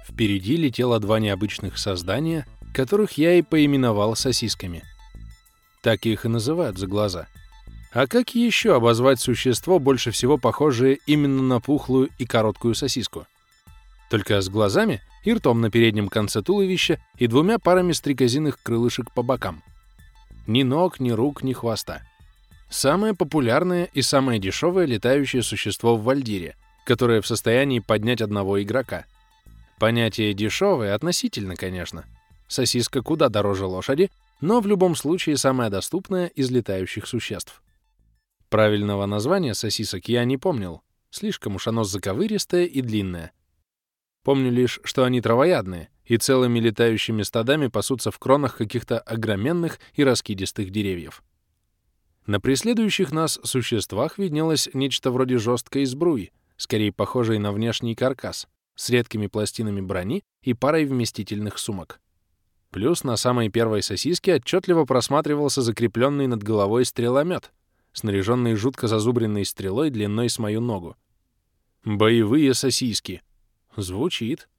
Впереди летело два необычных создания, которых я и поименовал сосисками. Так их и называют за глаза. А как еще обозвать существо, больше всего похожее именно на пухлую и короткую сосиску? Только с глазами и ртом на переднем конце туловища и двумя парами стрекозиных крылышек по бокам. Ни ног, ни рук, ни хвоста. Самое популярное и самое дешевое летающее существо в Вальдире, которое в состоянии поднять одного игрока. Понятие «дешевое» относительно, конечно. Сосиска куда дороже лошади, но в любом случае самая доступная из летающих существ. Правильного названия сосисок я не помнил, слишком уж оно заковыристое и длинное. Помню лишь, что они травоядные и целыми летающими стадами пасутся в кронах каких-то огроменных и раскидистых деревьев. На преследующих нас существах виднелось нечто вроде жесткой сбруи, скорее похожей на внешний каркас, с редкими пластинами брони и парой вместительных сумок. Плюс на самой первой сосиске отчетливо просматривался закрепленный над головой стреломет, снаряженный жутко зазубренной стрелой длиной с мою ногу. Боевые сосиски. Звучит.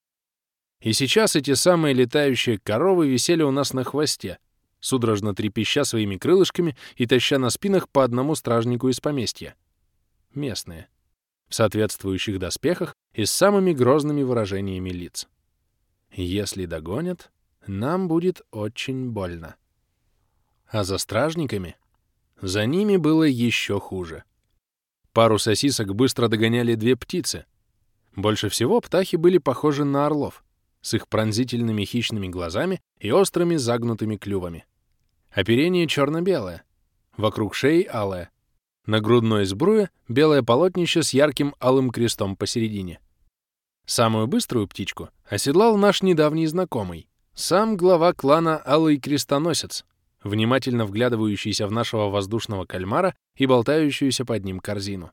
И сейчас эти самые летающие коровы висели у нас на хвосте, судорожно трепеща своими крылышками и таща на спинах по одному стражнику из поместья. Местные. В соответствующих доспехах и с самыми грозными выражениями лиц. Если догонят, нам будет очень больно. А за стражниками? За ними было еще хуже. Пару сосисок быстро догоняли две птицы. Больше всего птахи были похожи на орлов, с их пронзительными хищными глазами и острыми загнутыми клювами. Оперение черно-белое, вокруг шеи алое, на грудной сбруе белое полотнище с ярким алым крестом посередине. Самую быструю птичку оседлал наш недавний знакомый, сам глава клана Алый Крестоносец, внимательно вглядывающийся в нашего воздушного кальмара и болтающуюся под ним корзину.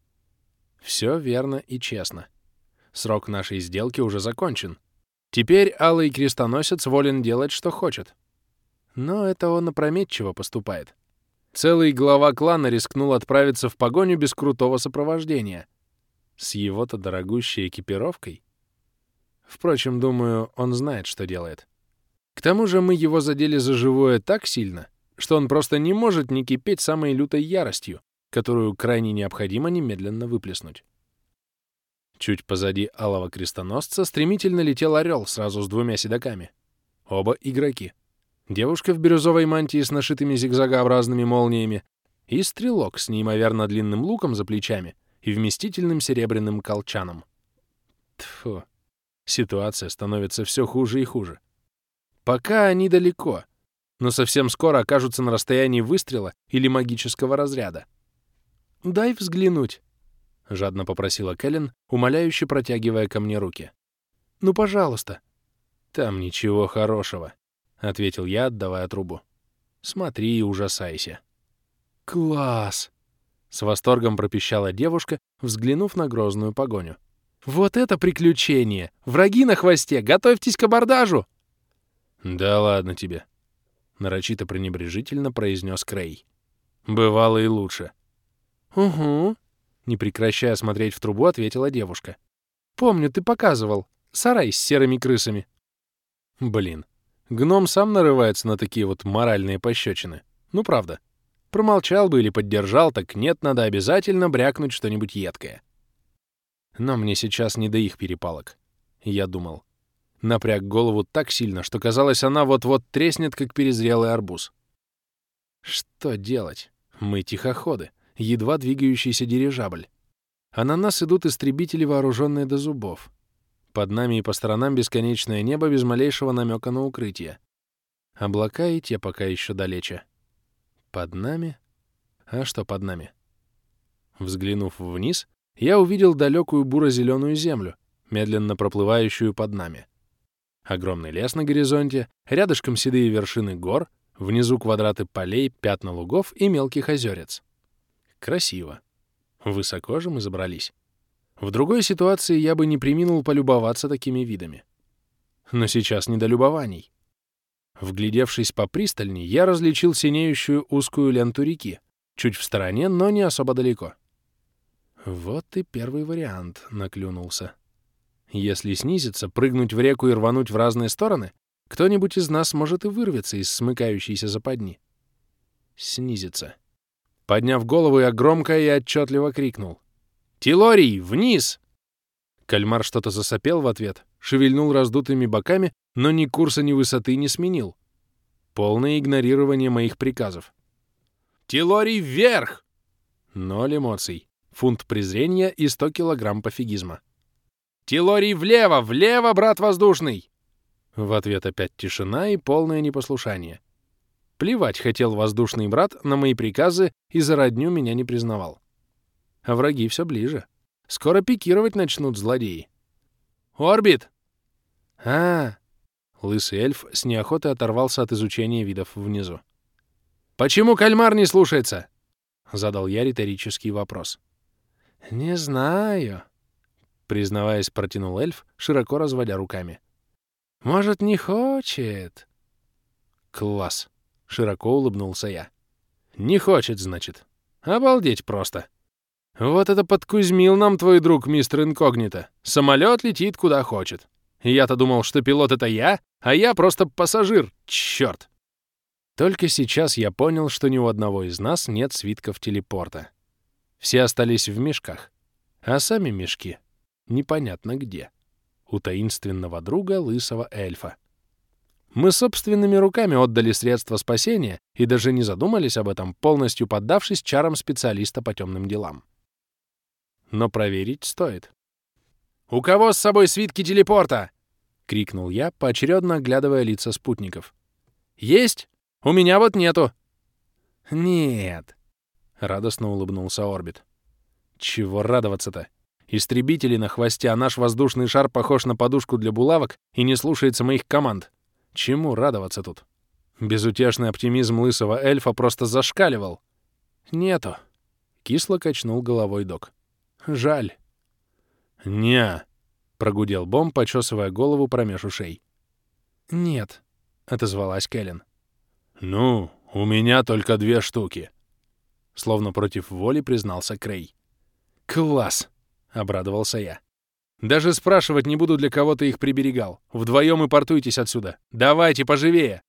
Все верно и честно. Срок нашей сделки уже закончен. Теперь Алый Крестоносец волен делать, что хочет. Но это он опрометчиво поступает. Целый глава клана рискнул отправиться в погоню без крутого сопровождения. С его-то дорогущей экипировкой. Впрочем, думаю, он знает, что делает. К тому же мы его задели за живое так сильно, что он просто не может не кипеть самой лютой яростью, которую крайне необходимо немедленно выплеснуть. Чуть позади Алого Крестоносца стремительно летел орел сразу с двумя седоками. Оба игроки. Девушка в бирюзовой мантии с нашитыми зигзагообразными молниями и стрелок с неимоверно длинным луком за плечами и вместительным серебряным колчаном. Тьфу. Ситуация становится все хуже и хуже. Пока они далеко, но совсем скоро окажутся на расстоянии выстрела или магического разряда. «Дай взглянуть», — жадно попросила Кэлен, умоляюще протягивая ко мне руки. «Ну, пожалуйста». «Там ничего хорошего», — ответил я, отдавая трубу. «Смотри и ужасайся». «Класс!» — с восторгом пропищала девушка, взглянув на грозную погоню. «Вот это приключение! Враги на хвосте! Готовьтесь к абордажу!» «Да ладно тебе», — нарочито пренебрежительно произнес Крей. «Бывало и лучше». «Угу», — не прекращая смотреть в трубу, ответила девушка. «Помню, ты показывал. Сарай с серыми крысами». Блин, гном сам нарывается на такие вот моральные пощечины. Ну, правда. Промолчал бы или поддержал, так нет, надо обязательно брякнуть что-нибудь едкое. Но мне сейчас не до их перепалок. Я думал. Напряг голову так сильно, что казалось, она вот-вот треснет, как перезрелый арбуз. Что делать? Мы тихоходы, едва двигающийся дирижабль. А на нас идут истребители, вооруженные до зубов. Под нами и по сторонам бесконечное небо без малейшего намека на укрытие. Облака и те пока еще далече. Под нами? А что под нами? Взглянув вниз, я увидел далекую буро-зеленую землю, медленно проплывающую под нами. Огромный лес на горизонте, рядышком седые вершины гор, внизу квадраты полей, пятна лугов и мелких озерец. Красиво. Высоко же мы забрались. В другой ситуации я бы не преминул полюбоваться такими видами. Но сейчас не до любований. Вглядевшись попристальней, я различил синеющую узкую ленту реки, чуть в стороне, но не особо далеко. Вот и первый вариант наклюнулся. Если снизиться, прыгнуть в реку и рвануть в разные стороны, кто-нибудь из нас может и вырвется из смыкающейся западни. Снизиться. Подняв голову, я громко и отчетливо крикнул: «Тилорий, вниз!» Кальмар что-то засопел в ответ, шевельнул раздутыми боками, но ни курса, ни высоты не сменил. Полное игнорирование моих приказов. «Тилорий, вверх!» Ноль эмоций. Фунт презрения и 100 килограмм пофигизма. «Тилорий, влево! Влево, брат воздушный!» В ответ опять тишина и полное непослушание. Плевать хотел воздушный брат на мои приказы и за родню меня не признавал. А враги все ближе. Скоро пикировать начнут злодеи. «Орбит!» Лысый эльф с неохотой оторвался от изучения видов внизу. «Почему кальмар не слушается?» — задал я риторический вопрос. «Не знаю», — признаваясь, протянул эльф, широко разводя руками. «Может, не хочет?» «Класс!» — широко улыбнулся я. «Не хочет, значит. Обалдеть просто. Вот это подкузмил нам твой друг, мистер Инкогнито. Самолет летит куда хочет. Я-то думал, что пилот — это я, а я просто пассажир. Чёрт!» Только сейчас я понял, что ни у одного из нас нет свитков телепорта. Все остались в мешках, а сами мешки непонятно где. У таинственного друга лысого эльфа. Мы собственными руками отдали средства спасения и даже не задумались об этом, полностью поддавшись чарам специалиста по темным делам. Но проверить стоит. «У кого с собой свитки телепорта?» — крикнул я, поочередно оглядывая лица спутников. «Есть? У меня вот нету». «Нет», — радостно улыбнулся Орбит. «Чего радоваться-то? Истребители на хвосте, а наш воздушный шар похож на подушку для булавок и не слушается моих команд. Чему радоваться тут?» Безутешный оптимизм лысого эльфа просто зашкаливал. «Нету», — кисло качнул головой док. «Жаль». «Не», — прогудел Бом, почесывая голову промеж ушей. «Нет», — отозвалась Кэлен. «Ну, у меня только 2 штуки», — словно против воли признался Крей. «Класс!» — обрадовался я. «Даже спрашивать не буду, для кого ты их приберегал. Вдвоем и портуйтесь отсюда. Давайте поживее!»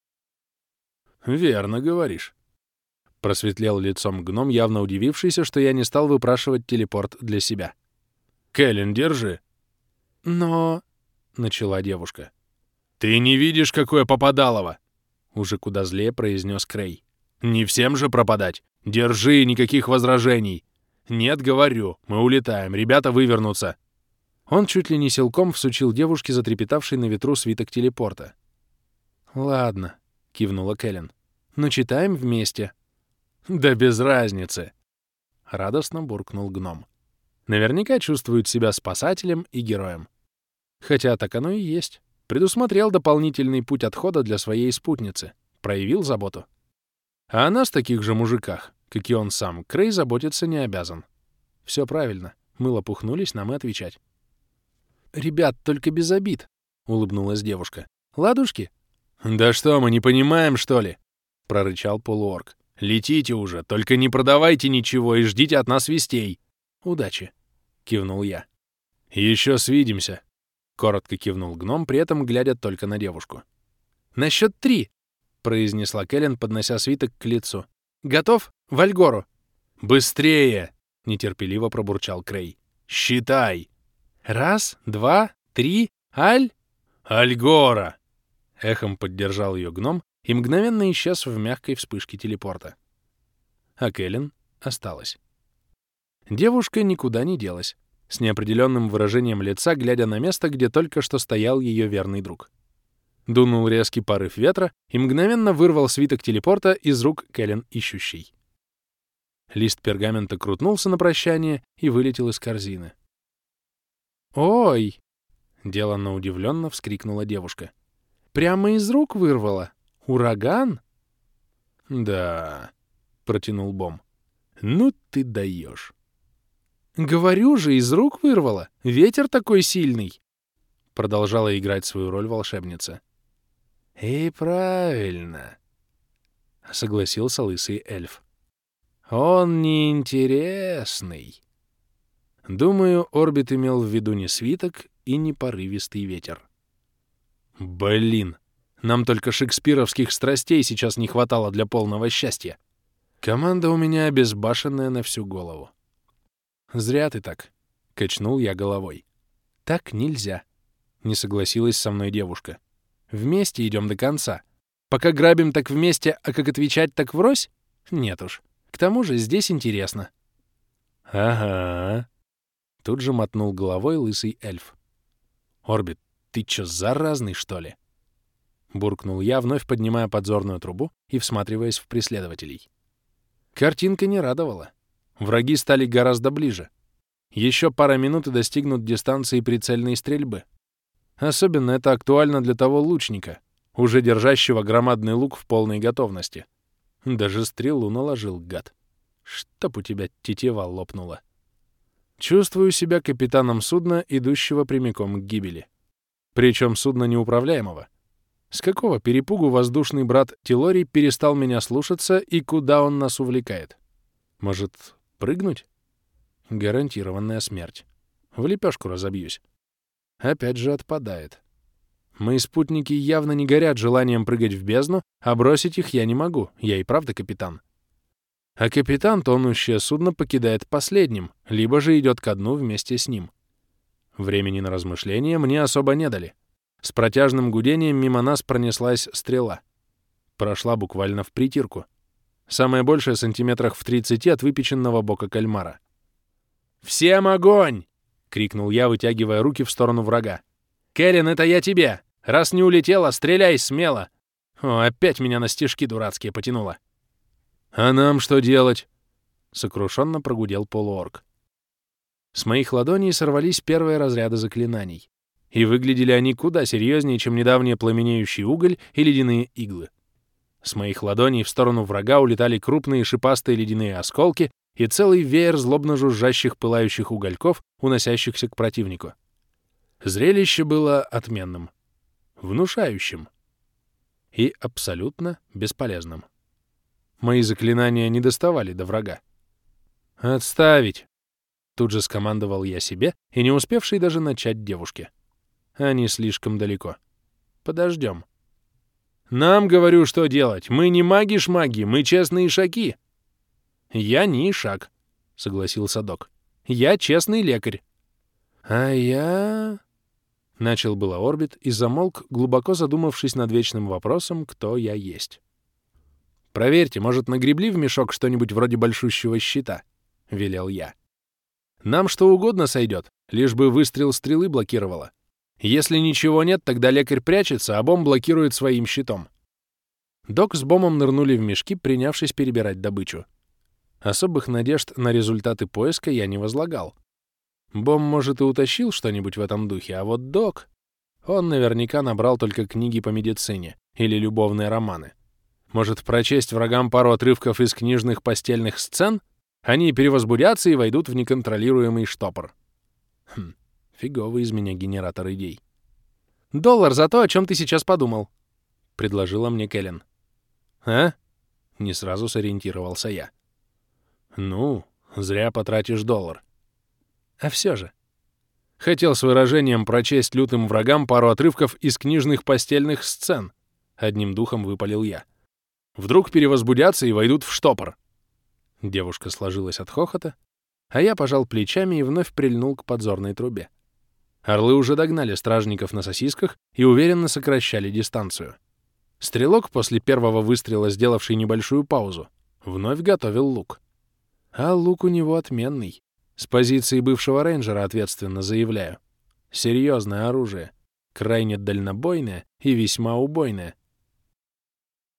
«Верно говоришь», — просветлел лицом гном, явно удивившийся, что я не стал выпрашивать телепорт для себя. «Кэлен, держи». «Но...» — начала девушка. «Ты не видишь, какое попадалово!» — уже куда злее произнес Крей. «Не всем же пропадать! Держи, никаких возражений! Нет, говорю, мы улетаем, ребята вывернутся!» Он чуть ли не силком всучил девушке затрепетавший на ветру свиток телепорта. «Ладно», — кивнула Кэлен. «Но читаем вместе». «Да без разницы!» — радостно буркнул гном. Наверняка чувствует себя спасателем и героем. Хотя так оно и есть. Предусмотрел дополнительный путь отхода для своей спутницы. Проявил заботу. А о нас, таких же мужиках, как и он сам, Крей заботиться не обязан. Все правильно. Мы лопухнулись, нам и отвечать. «Ребят, только без обид», — улыбнулась девушка. «Ладушки?» «Да что, мы не понимаем, что ли?» — прорычал полуорк. «Летите уже, только не продавайте ничего и ждите от нас вестей». «Удачи», — кивнул я. «Еще свидимся», — коротко кивнул гном, при этом глядя только на девушку. «На счет 3», — произнесла Кэлен, поднося свиток к лицу. «Готов? В Альгору!» «Быстрее!» — нетерпеливо пробурчал Крей. «Считай!» 1, 2, 3, «Альгора!» — эхом поддержал ее гном и мгновенно исчез в мягкой вспышке телепорта. А Кэлен осталась. Девушка никуда не делась, с неопределенным выражением лица, глядя на место, где только что стоял ее верный друг. Дунул резкий порыв ветра и мгновенно вырвал свиток телепорта из рук Кэлен ищущей. Лист пергамента крутнулся на прощание и вылетел из корзины. «Ой!» — деланно удивленно вскрикнула девушка. «Прямо из рук вырвала? Ураган?» «Да», — протянул Бом. «Ну ты даешь!» «Говорю же, из рук вырвала! Ветер такой сильный!» Продолжала играть свою роль волшебница. «И правильно!» — согласился лысый эльф. «Он неинтересный!» Думаю, Орбит имел в виду не свиток, и непорывистый ветер. Блин, нам только шекспировских страстей сейчас не хватало для полного счастья. Команда у меня обезбашенная на всю голову. Зря ты так, — качнул я головой. Так нельзя, — не согласилась со мной девушка. Вместе идем до конца. Пока грабим, так вместе, а как отвечать, так врозь? Нет уж. К тому же здесь интересно. Ага. Тут же мотнул головой лысый эльф. Орбит, ты чё, заразный, что ли? Буркнул я, вновь поднимая подзорную трубу и всматриваясь в преследователей. Картинка не радовала. Враги стали гораздо ближе. Еще пара минут и достигнут дистанции прицельной стрельбы. Особенно это актуально для того лучника, уже держащего громадный лук в полной готовности. Даже стрелу наложил, гад. Чтоб у тебя тетива лопнула. Чувствую себя капитаном судна, идущего прямиком к гибели. Причем судна неуправляемого. С какого перепугу воздушный брат Тилорий перестал меня слушаться и куда он нас увлекает? Может, прыгнуть? Гарантированная смерть. В лепешку разобьюсь. Опять же отпадает. Мои спутники явно не горят желанием прыгать в бездну, а бросить их я не могу, я и правда капитан. А капитан тонущее судно покидает последним, либо же идет ко дну вместе с ним. Времени на размышления мне особо не дали. С протяжным гудением мимо нас пронеслась стрела. Прошла буквально в притирку. Самое большее сантиметрах в 30 от выпеченного бока кальмара. «Всем огонь!» — крикнул я, вытягивая руки в сторону врага. «Кэлен, это я тебе! Раз не улетела, стреляй смело!» О, опять меня на стежки дурацкие потянуло. «А нам что делать?» — сокрушенно прогудел полуорк. С моих ладоней сорвались первые разряды заклинаний. И выглядели они куда серьезнее, чем недавние пламенеющий уголь и ледяные иглы. С моих ладоней в сторону врага улетали крупные шипастые ледяные осколки и целый веер злобно жужжащих пылающих угольков, уносящихся к противнику. Зрелище было отменным, внушающим и абсолютно бесполезным. Мои заклинания не доставали до врага. «Отставить!» — тут же скомандовал я себе и не успевший даже начать девушке. Они слишком далеко. Подождем. «Нам, говорю, что делать? Мы не маги-шмаги, мы честные ишаки!» «Я не ишак», — согласился док. «Я честный лекарь». «А я...» — начал было Орбит и замолк, глубоко задумавшись над вечным вопросом, кто я есть. «Проверьте, может, нагребли в мешок что-нибудь вроде большущего щита?» — велел я. «Нам что угодно сойдет, лишь бы выстрел стрелы блокировало. Если ничего нет, тогда лекарь прячется, а Бом блокирует своим щитом». Док с Бомом нырнули в мешки, принявшись перебирать добычу. Особых надежд на результаты поиска я не возлагал. Бом, может, и утащил что-нибудь в этом духе, а вот Док... Он наверняка набрал только книги по медицине или любовные романы. Может, прочесть врагам пару отрывков из книжных постельных сцен? Они перевозбудятся и войдут в неконтролируемый штопор. Фиговый из меня генератор идей. «$1 за то, о чем ты сейчас подумал», — предложила мне Кэлен. «А?» — не сразу сориентировался я. «Ну, зря потратишь $1. А все же. Хотел с выражением прочесть лютым врагам пару отрывков из книжных постельных сцен», — одним духом выпалил я. «Вдруг перевозбудятся и войдут в штопор». Девушка сложилась от хохота, а я пожал плечами и вновь прильнул к подзорной трубе. Орлы уже догнали стражников на сосисках и уверенно сокращали дистанцию. Стрелок, после первого выстрела, сделавший небольшую паузу, вновь готовил лук. А лук у него отменный. С позиции бывшего рейнджера ответственно заявляю. Серьезное оружие, крайне дальнобойное и весьма убойное.